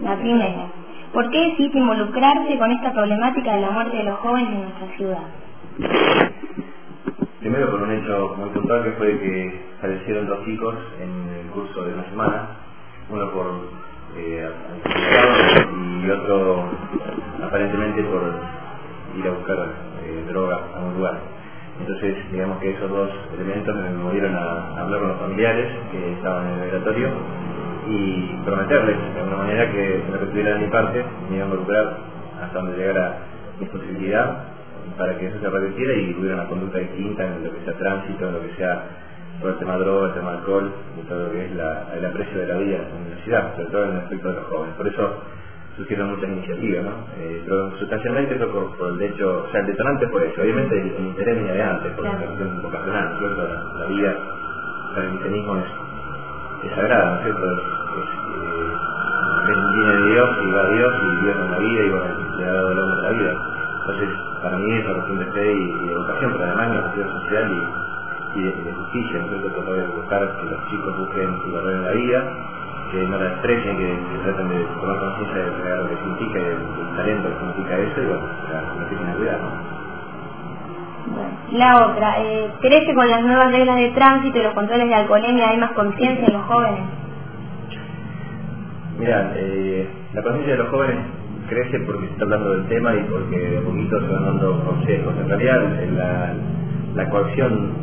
La primera, ¿por qué decidiste involucrarse con esta problemática de la muerte de los jóvenes en nuestra ciudad? Primero por un hecho muy puntual, que fue que fallecieron 2 chicos en el curso de una semana, uno por alcoholizado y otro aparentemente por ir a buscar droga a un lugar. Entonces, digamos que esos 2 elementos me movieron a hablar con los familiares que estaban en el velatorio y prometerles de alguna manera que en lo que tuviera de mi parte me iba a involucrar hasta donde llegara mi posibilidad para que eso se revirtiera y hubiera una conducta distinta en lo que sea tránsito, en lo que sea todo el tema droga, el tema alcohol y todo lo que es el aprecio de la vida en la ciudad, sobre todo en el aspecto de los jóvenes. Por eso surgieron muchas iniciativas, ¿no? Pero sustancialmente fue por el hecho, o sea, el detonante fue eso. Obviamente el interés venía de antes, por la cuestión vocacional, ¿no es cierto? La vida para el cristianismo es sagrada, ¿no es cierto? Viene de Dios y va a Dios y Dios en la vida y bueno, le ha dado el hombre la vida. Entonces, para mí es una cuestión de fe y educación, pero además es una cuestión social y de justicia, ¿no es cierto? Tratar de buscar que los chicos busquen su valor en la vida, que no la desprecien, que traten de tomar conciencia de lo que significa, el talento que significa eso, y bueno, la empiecen a cuidar, ¿no? La otra, ¿crees que con las nuevas reglas de tránsito y los controles de alcoholemia hay más conciencia en los jóvenes? Mira, la conciencia de los jóvenes crece porque se está hablando del tema y porque de a poquito se van dando consejos. En realidad la coacción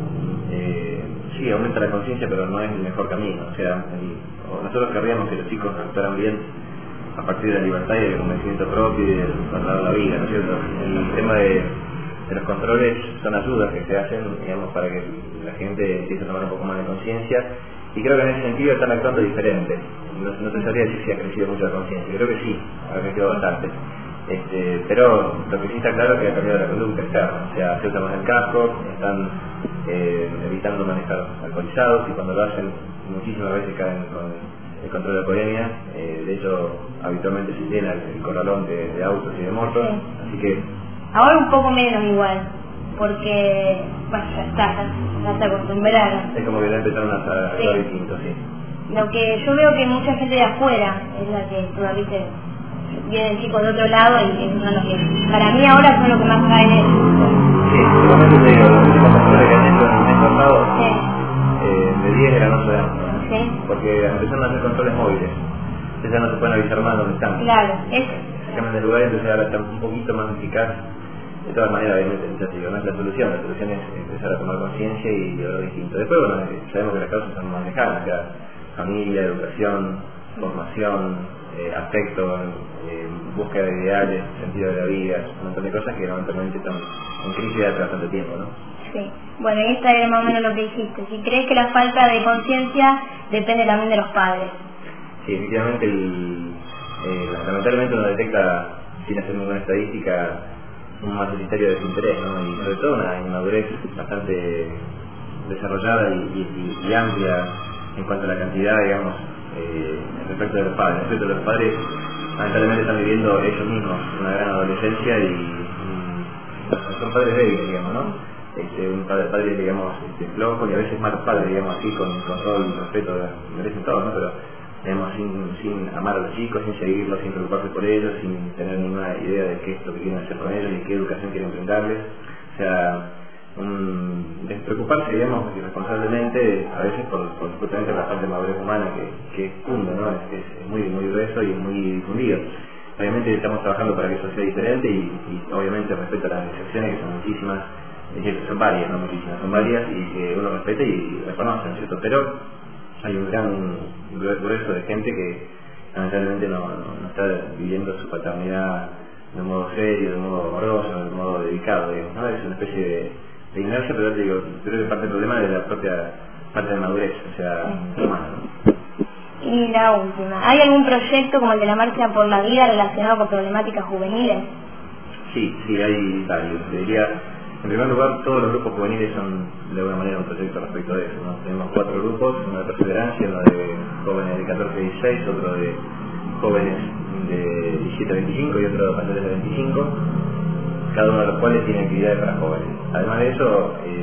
sí aumenta la conciencia, pero no es el mejor camino. O sea, nosotros querríamos que los chicos actuaran bien a partir de la libertad y del convencimiento propio y del traslado a la vida, ¿no es cierto? El tema de los controles son ayudas que se hacen, digamos, para que la gente empiece a tomar un poco más de conciencia, y creo que en ese sentido están actuando diferente. No te sabría decir si ha crecido mucho la conciencia, creo que sí, ha crecido bastante. Pero lo que sí está claro es que ha cambiado la conducta externa, o sea, se usa más el casco, están evitando manejar alcoholizados, y cuando lo hacen muchísimas veces caen con el control de alcoholemia. De hecho, habitualmente se llena el corralón de autos y de motos, así que ahora un poco menos igual, porque bueno, ya se acostumbraron. Es como que ya empezaron a actuar distinto, sí. Lo que yo veo que mucha gente de afuera es la que todavía vienen chicos de otro lado y son los que, para mí ahora son los que más caen en eso. Sí, seguramente te digo, los últimos controles que han hecho en el mes pasado, de 10 eran 8 de años, ¿no? Sí. Porque empezaron a hacer controles móviles, entonces ya no se pueden avisar más dónde están. Claro, Se cambian de lugar, entonces ahora está un poquito más eficaz. De todas maneras, obviamente, ya te digo, no es la solución es empezar a tomar conciencia y lograr distinto. Después, bueno, sabemos que las causas son más lejanas, ya familia, educación, formación, afecto, búsqueda de ideales, sentido de la vida, un montón de cosas que lamentablemente están en crisis de hace bastante tiempo, ¿no? Sí. Bueno, y esta era más o menos lo que dijiste. Si crees que la falta de conciencia depende también de los padres. Sí, efectivamente, lamentablemente uno detecta, sin hacer ninguna estadística, un mayoritario desinterés, ¿no? Y sobre todo una inmadurez bastante desarrollada y amplia en cuanto a la cantidad, digamos, respecto de los padres. Respecto de los padres, lamentablemente están viviendo ellos mismos una gran adolescencia y son padres débiles, digamos, ¿no? Un padre, digamos, flojo, y a veces malos padres, digamos, así, con todo el respeto que merecen todos, ¿no? Pero, digamos, sin amar a los chicos, sin seguirlos, sin preocuparse por ellos, sin tener ninguna idea de qué es lo que quieren hacer con ellos y qué educación quieren brindarles. O sea, despreocuparse, digamos, irresponsablemente, a veces por justamente la falta de madurez humana que cunde, ¿no? Es muy, muy grueso y muy difundido. Obviamente estamos trabajando para que eso sea diferente y obviamente respecto a las excepciones, que son muchísimas, son varias, no muchísimas, son varias, y que uno respete y reconoce, ¿no es cierto? Pero hay un gran grueso de gente que lamentablemente no está viviendo su paternidad de un modo serio, de un modo amoroso, de un modo dedicado, digamos, ¿no? Es una especie de inercia, pero te digo, creo que parte del problema es de la propia falta de madurez, o sea, humana, ¿no? Y la última, ¿hay algún proyecto como el de la Marcha por la Vida relacionado con problemáticas juveniles? Sí, hay varios. Te diría, en primer lugar, todos los grupos juveniles son de alguna manera un proyecto respecto de eso, ¿no? Tenemos 4 grupos, uno de perseverancia, uno de jóvenes de 14 a 16, otro de jóvenes de 17 a 25 y otro de mayores de 25, cada uno de los cuales tiene actividades para jóvenes. Además de eso, en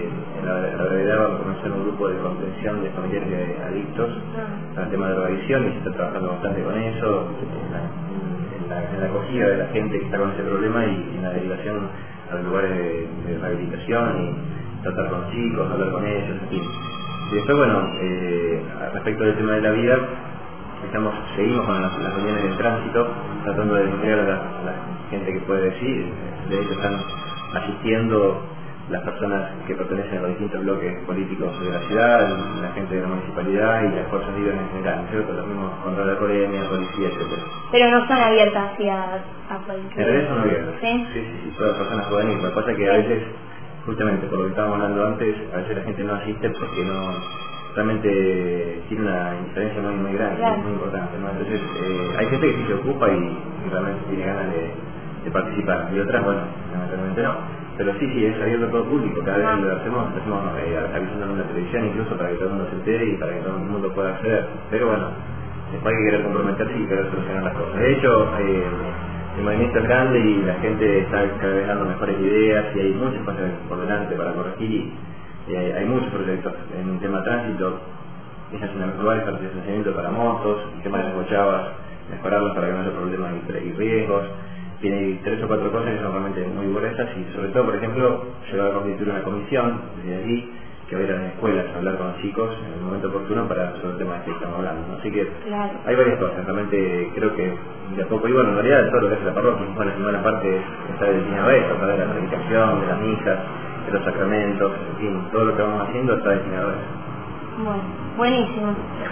la brevedad vamos a comenzar un grupo de contención de familiares de adictos al tema de drogadicción y se está trabajando bastante con eso, en la acogida de la gente que está con ese problema y en la derivación a los lugares de rehabilitación y tratar con los chicos, hablar con ellos, en fin. Y después, bueno, respecto del tema de la vida, seguimos con las reuniones del tránsito, tratando de nuclear a la gente que puede decir. De hecho están asistiendo las personas que pertenecen a los distintos bloques políticos de la ciudad, la gente de la municipalidad y las fuerzas libres en general, ¿cierto? Los mismos contra la alcoholemia, policía, etc. Pero no son abiertas hacia a cualquier... En realidad son abiertas. ¿Sí? Sí, todas las personas pueden ir. Lo que pasa es que a veces, justamente por lo que estábamos hablando antes, a veces la gente no asiste porque no realmente tiene una diferencia muy grande, claro, muy importante, ¿no? Entonces hay gente que sí se ocupa y realmente tiene ganas de participar, y otras, bueno, lamentablemente no. Pero sí, es abierto a todo público, cada vez que lo hacemos avisando en la televisión, incluso para que todo el mundo se entere y para que todo el mundo pueda acceder. Pero bueno, después hay que querer comprometerse y querer solucionar las cosas. De hecho, el movimiento es grande y la gente está cada vez dando mejores ideas y hay muchas cosas por delante para corregir y hay muchos proyectos en el tema tránsito, estacionamientos lugares para estacionamiento para motos, el tema de las bochavas, mejorarlas para que no haya problemas y riesgos. Tiene 3 o 4 cosas que son realmente muy gruesas y sobre todo, por ejemplo, llevar a constituir una comisión desde allí que va a ir a las escuelas a hablar con los chicos en el momento oportuno para sobre el tema de que estamos hablando, ¿no? Así que claro, hay varias cosas, realmente creo que de a poco, y bueno, en realidad todo lo que hace la parroquia, bueno, en buena parte está destinado a eso, para la predicación, de las misas, de los sacramentos, en fin, todo lo que vamos haciendo está destinado a eso. Bueno, buenísimo.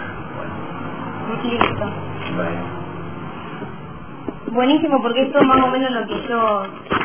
Listo. Bueno. Buenísimo, porque esto es más o menos lo que yo